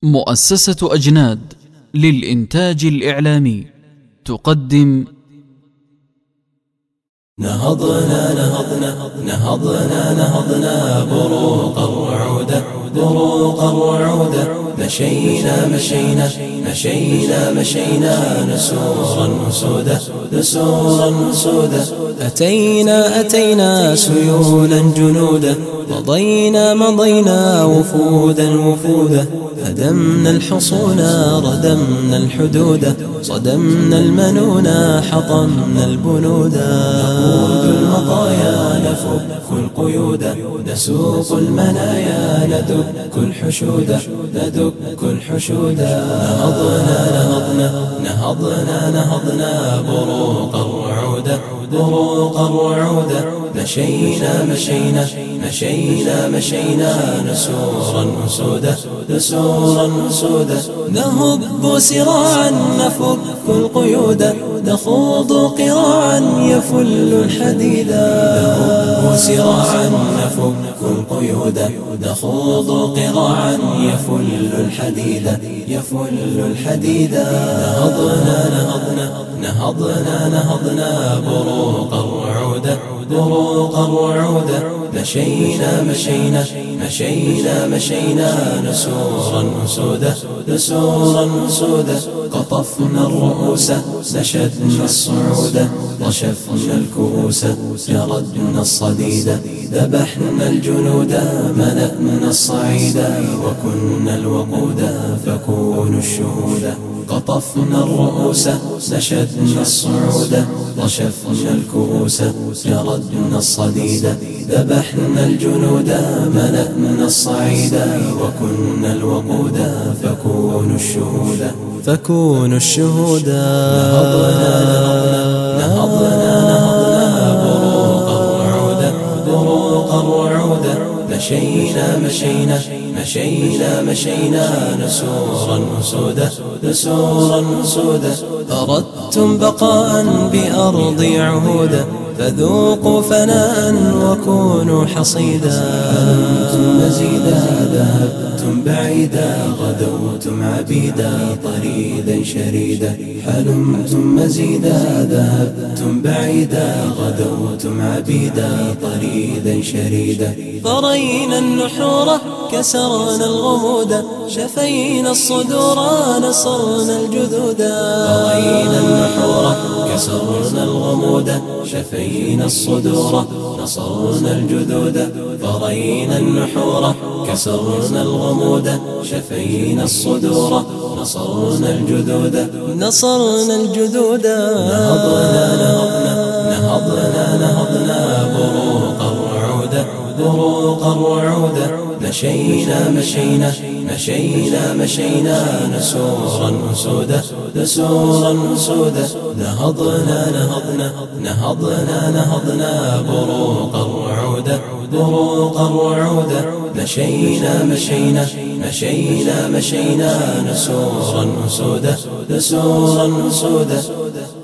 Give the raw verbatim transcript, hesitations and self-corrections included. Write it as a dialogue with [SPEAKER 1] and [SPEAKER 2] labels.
[SPEAKER 1] مؤسسة أجناد للإنتاج الإعلامي تقدم
[SPEAKER 2] نهضنا نهضنا نهضنا نهضنا بروقا وعودا بروقا وعودا مشينا مشينا مشينا مشينا نسورا وسودا نسورا وسودا أتينا أتينا سيولا جنودا مضينا مضينا وفودا وفودا هدمنا الحصون ردمنا الحدود صدمنا المنونا حطمنا البنودا نقود المطايا نفك القيود نسوق المنايا ندك الحشود ندك الحشود نهضنا نهضنا نهضنا نهضنا بروقا وعودا بروقا وعودا مشينا مشينا مشينا مشينا نسورا وسودا نسورا وسودا نهب سراعا نفك القيود نخوض قراعا يفل الحديدا نهب سراعا نفك القيود نخوض قراعا يفل الحديدا يفل الحديدا نهضنا نهضنا نهضنا نهضنا بروقا وعودا بروقا وعودا مشينا مشينا مشينا مشينا نسورا وسودا نسورا وسودا قطفنا الرؤوس نشدنا الصعود رشفنا الكؤوس جردنا الصديد ذبحنا الجنود ملأنا الصعيد وكنا الوقود فكونوا الشهود قطفنا الرؤوس نشدنا الصعود رشفنا الكؤوس جردنا الصديد ذبحنا الجنود ملأنا الصعيد وكنا الوقود فكونوا الشهود فكونوا الشهود نهضنا نهضنا نهضنا نهضنا بروقا وعودا بروقا وعودا مشينا مشينا مشينا مشينا نسورا وسودا نسورا وسودا أردتم بقاء بأرض عهودا فذوقوا فناء وكونوا حصيدا حلمتم مزيدا ذهبتم بعيدا غدوتم عبيدا طريدا شريدا حلمتم مزيدا ذهبتم بعيدا غدوتم عبيدا طريدا شريدا ضرينا النحور كسرنا الغمودا شفينا الصدور نصرنا الجذودا ضرينا النحور كسرنا الغمودا شفينا الصدور نصرنا الجذود ضرينا النحور كسرنا الغمود شفينا الصدور نصرنا الجذود نصرنا الجذود نهضنا نهضنا نهضنا نهضنا بروقا وعودا بروقا وعودا مشينا مشينا مشينا مشينا نسورا وسودا نسورا وسودا نهضنا نهضنا نهضنا نهضنا بروقا وعودا بروقا وعودا مشينا مشينا مشينا مشينا نسورا وسودا نسورا وسودا